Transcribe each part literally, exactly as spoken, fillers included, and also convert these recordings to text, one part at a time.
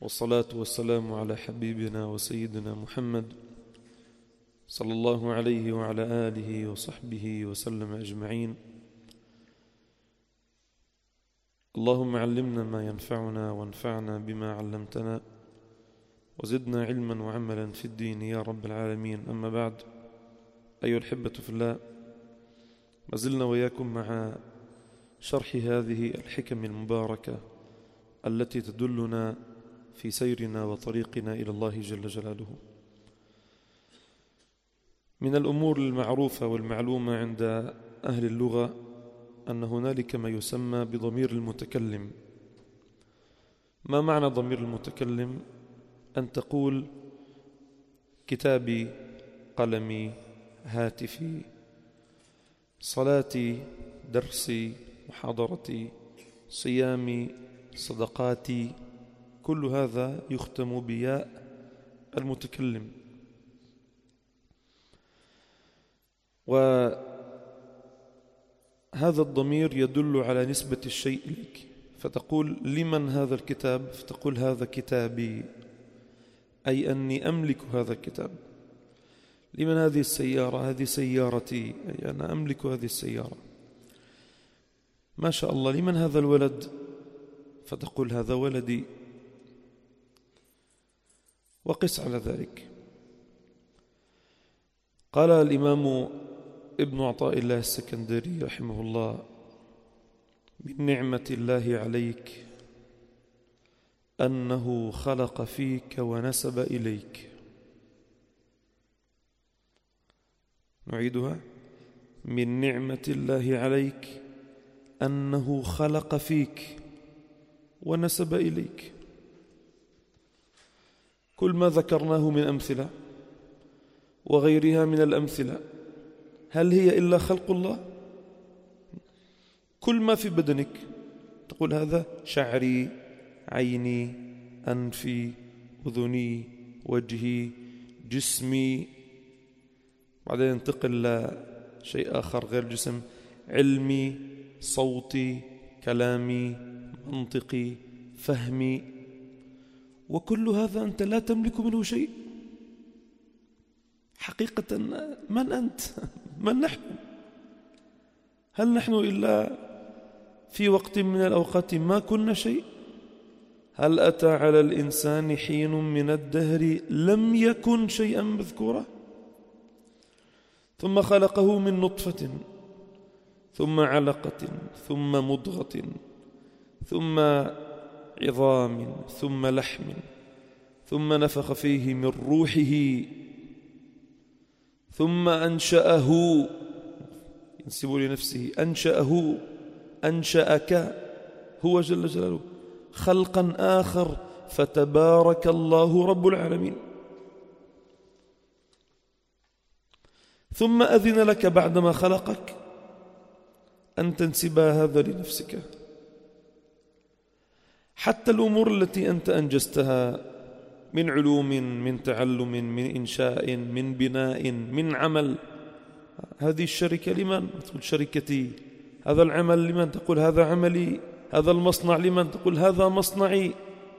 والصلاة والسلام على حبيبنا وسيدنا محمد صلى الله عليه وعلى آله وصحبه وسلم أجمعين. اللهم علمنا ما ينفعنا وانفعنا بما علمتنا وزدنا علما وعملا في الدين يا رب العالمين. أما بعد، أيها الحبة في الله، ما زلنا وياكم مع شرح هذه الحكم المباركة التي تدلنا في سيرنا وطريقنا إلى الله جل جلاله. من الأمور المعروفة والمعلومة عند أهل اللغة أن هنالك ما يسمى بضمير المتكلم. ما معنى ضمير المتكلم؟ أن تقول كتابي، قلمي، هاتفي، صلاتي، درسي، محاضرتي، صيامي، صدقاتي، كل هذا يختم بياء المتكلم. وهذا الضمير يدل على نسبة الشيء لك، فتقول لمن هذا الكتاب؟ فتقول هذا كتابي، أي أني أملك هذا الكتاب. لمن هذه السيارة؟ هذه سيارتي، أي أنا أملك هذه السيارة. ما شاء الله، لمن هذا الولد؟ فتقول هذا ولدي. وقس على ذلك. قال الإمام ابن عطاء الله السكندري رحمه الله: من نعمة الله عليك أنه خلق فيك ونسب إليك. نعيدها: من نعمة الله عليك أنه خلق فيك ونسب إليك. كل ما ذكرناه من أمثلة وغيرها من الأمثلة، هل هي إلا خلق الله؟ كل ما في بدنك تقول هذا شعري، عيني، أنفي، أذني، وجهي، جسمي، بعدين ينتقل لشيء آخر غير جسم: علمي، صوتي، كلامي، منطقي، فهمي. وكل هذا أنت لا تملك منه شيء. حقيقة من أنت؟ من نحن؟ هل نحن إلا في وقت من الأوقات ما كنا شيء؟ هل أتى على الإنسان حين من الدهر لم يكن شيئا مذكورا؟ ثم خلقه من نطفة، ثم علقة، ثم مضغة، ثم عظام، ثم لحم، ثم نفخ فيه من روحه، ثم أنشأه، ينسب لنفسه، أنشأه، أنشأك هو جل جلاله خلقا آخر، فتبارك الله رب العالمين. ثم أذن لك بعدما خلقك أن تنسب هذا لنفسك. حتى الأمور التي أنت أنجزتها من علوم، من تعلم، من إنشاء، من بناء، من عمل، هذه الشركة لمن؟ تقول شركتي. هذا العمل لمن؟ تقول هذا عملي. هذا المصنع لمن؟ تقول هذا مصنعي.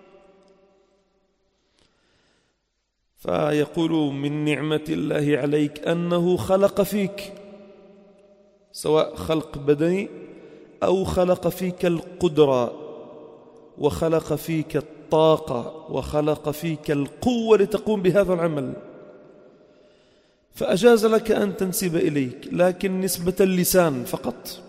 فيقول من نعمة الله عليك أنه خلق فيك، سواء خلق بدني أو خلق فيك القدرة، وخلق فيك الطاقة، وخلق فيك القوة لتقوم بهذا العمل، فأجاز لك أن تنسب إليك، لكن نسبة اللسان فقط.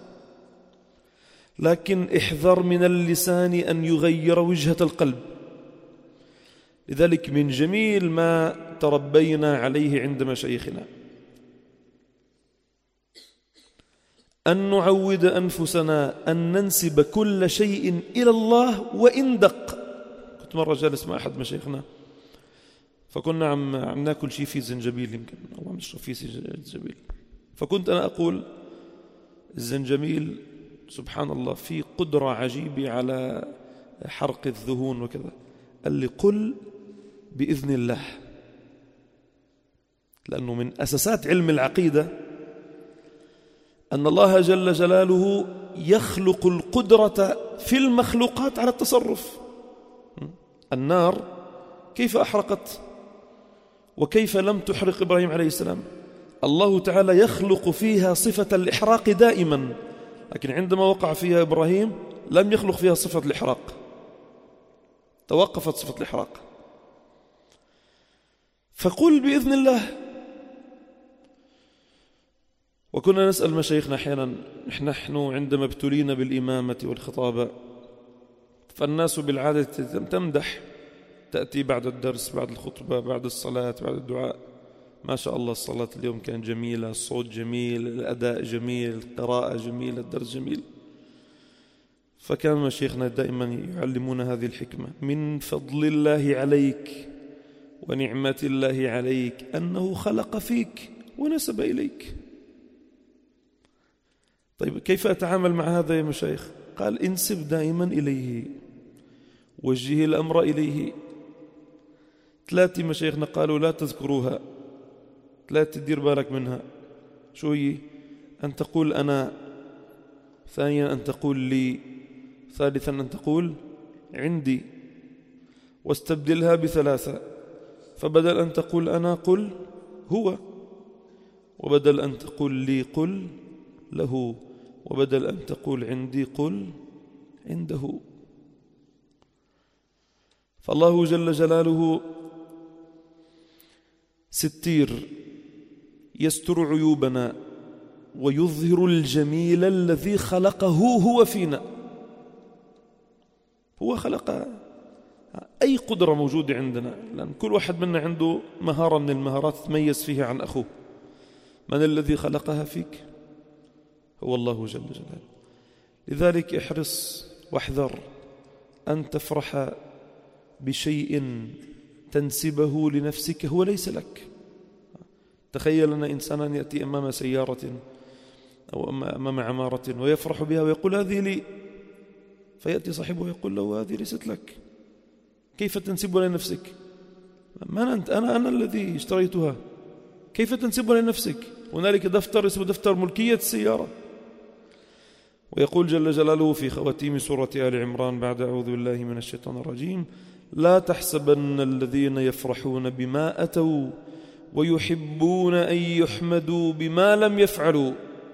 لكن احذر من اللسان أن يغير وجهة القلب. لذلك من جميل ما تربينا عليه عند مشايخنا أن نعود أنفسنا أن ننسب كل شيء إلى الله وإن دق. كنت مرة جالس مع أحد مشايخنا، فكنا عم, عم ناكل شيء فيه زنجبيل، يمكن أو عم نشرب فيه زنجبيل، فكنت أنا أقول الزنجبيل سبحان الله فيه قدرة عجيبة على حرق الذهون وكذا. قال لي قل بإذن الله، لأنه من أساسات علم العقيدة أن الله جل جلاله يخلق القدرة في المخلوقات على التصرف. النار كيف أحرقت وكيف لم تحرق إبراهيم عليه السلام؟ الله تعالى يخلق فيها صفة الإحراق دائما، لكن عندما وقع فيها إبراهيم لم يخلق فيها صفة الإحراق، توقفت صفة الإحراق. فقل بإذن الله. وكنا نسأل مشايخنا أحيانا، نحن عندما ابتلينا بالإمامة والخطابة فالناس بالعادة تمدح، تأتي بعد الدرس، بعد الخطبة، بعد الصلاة، بعد الدعاء، ما شاء الله الصلاة اليوم كان جميلة، الصوت جميل، الأداء جميل، القراءة جميلة، الدرس جميل. فكان مشايخنا دائما يعلمون هذه الحكمة: من فضل الله عليك ونعمة الله عليك أنه خلق فيك ونسب إليك. طيب كيف أتعامل مع هذا يا مشايخ؟ قال: انسب دائما إليه، وجه الأمر إليه. ثلاثة مشايخنا قالوا لا تذكروها، ثلاثة تدير بالك منها. شو هي؟ أن تقول أنا، ثانيا أن تقول لي، ثالثا أن تقول عندي. واستبدلها بثلاثة، فبدل أن تقول أنا قل هو، وبدل أن تقول لي قل له، وبدل أن تقول عندي قل عنده. فالله جل جلاله ستير يستر عيوبنا ويظهر الجميل الذي خلقه هو فينا. هو خلق أي قدرة موجودة عندنا، لأن كل واحد منا عنده مهارة من المهارات تميز فيها عن أخوه. من الذي خلقها فيك؟ هو الله جل جلاله. لذلك احرص واحذر أن تفرح بشيء تنسبه لنفسك هو ليس لك. تخيل أن إنسانا يأتي أمام سيارة أو أمام عمارة ويفرح بها ويقول هذه لي، فيأتي صاحبه ويقول له هذه ليست لك، كيف تنسبها لنفسك؟ ما أنت، أنا أنا الذي اشتريتها، كيف تنسبها لنفسك؟ هنالك دفتر اسمه دفتر ملكية السيارة. ويقول جل جلاله في خواتيم سورة آل عمران بعد أعوذ بالله من الشيطان الرجيم: لا تحسبن الذين يفرحون بما أتوا ويحبون أن يحمدوا بما لم يفعلوا.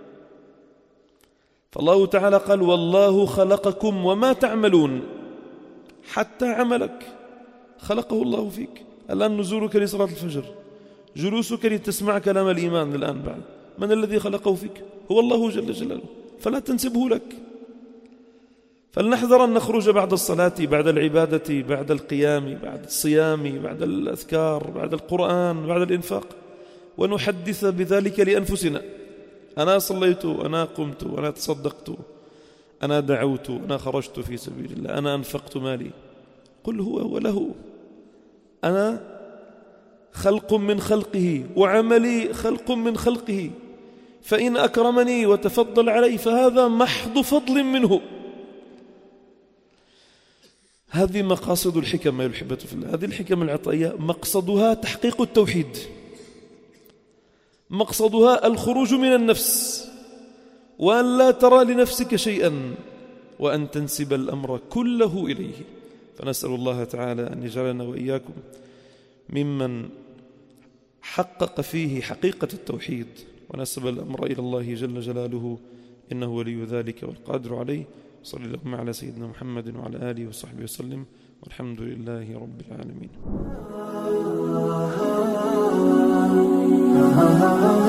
فالله تعالى قال: والله خلقكم وما تعملون. حتى عملك خلقه الله فيك. الآن نزولك لصلاة الفجر، جلوسك لتسمع كلام الإيمان الآن بعد، من الذي خلقه فيك؟ هو الله جل جلاله، فلا تنسبه لك. فلنحذر أن نخرج بعد الصلاة، بعد العبادة، بعد القيام، بعد الصيام، بعد الأذكار، بعد القرآن، بعد الإنفاق، ونحدث بذلك لأنفسنا: أنا صليت، أنا قمت، أنا تصدقت، أنا دعوت، أنا خرجت في سبيل الله، أنا أنفقت مالي. قل هو وله. أنا خلق من خلقه وعملي خلق من خلقه، فإن أكرمني وتفضل علي فهذا محض فضل منه. هذه مقاصد الحكم يا الأحبة في الله. هذه الحكم العطائية مقصدها تحقيق التوحيد، مقصدها الخروج من النفس، وأن لا ترى لنفسك شيئا، وأن تنسب الأمر كله إليه. فنسأل الله تعالى أن يجعلنا وإياكم ممن حقق فيه حقيقة التوحيد ونسب الأمر إلى الله جل جلاله، إنه ولي ذلك والقادر عليه. صلى الله على سيدنا محمد وعلى آله وصحبه وسلم، والحمد لله رب العالمين.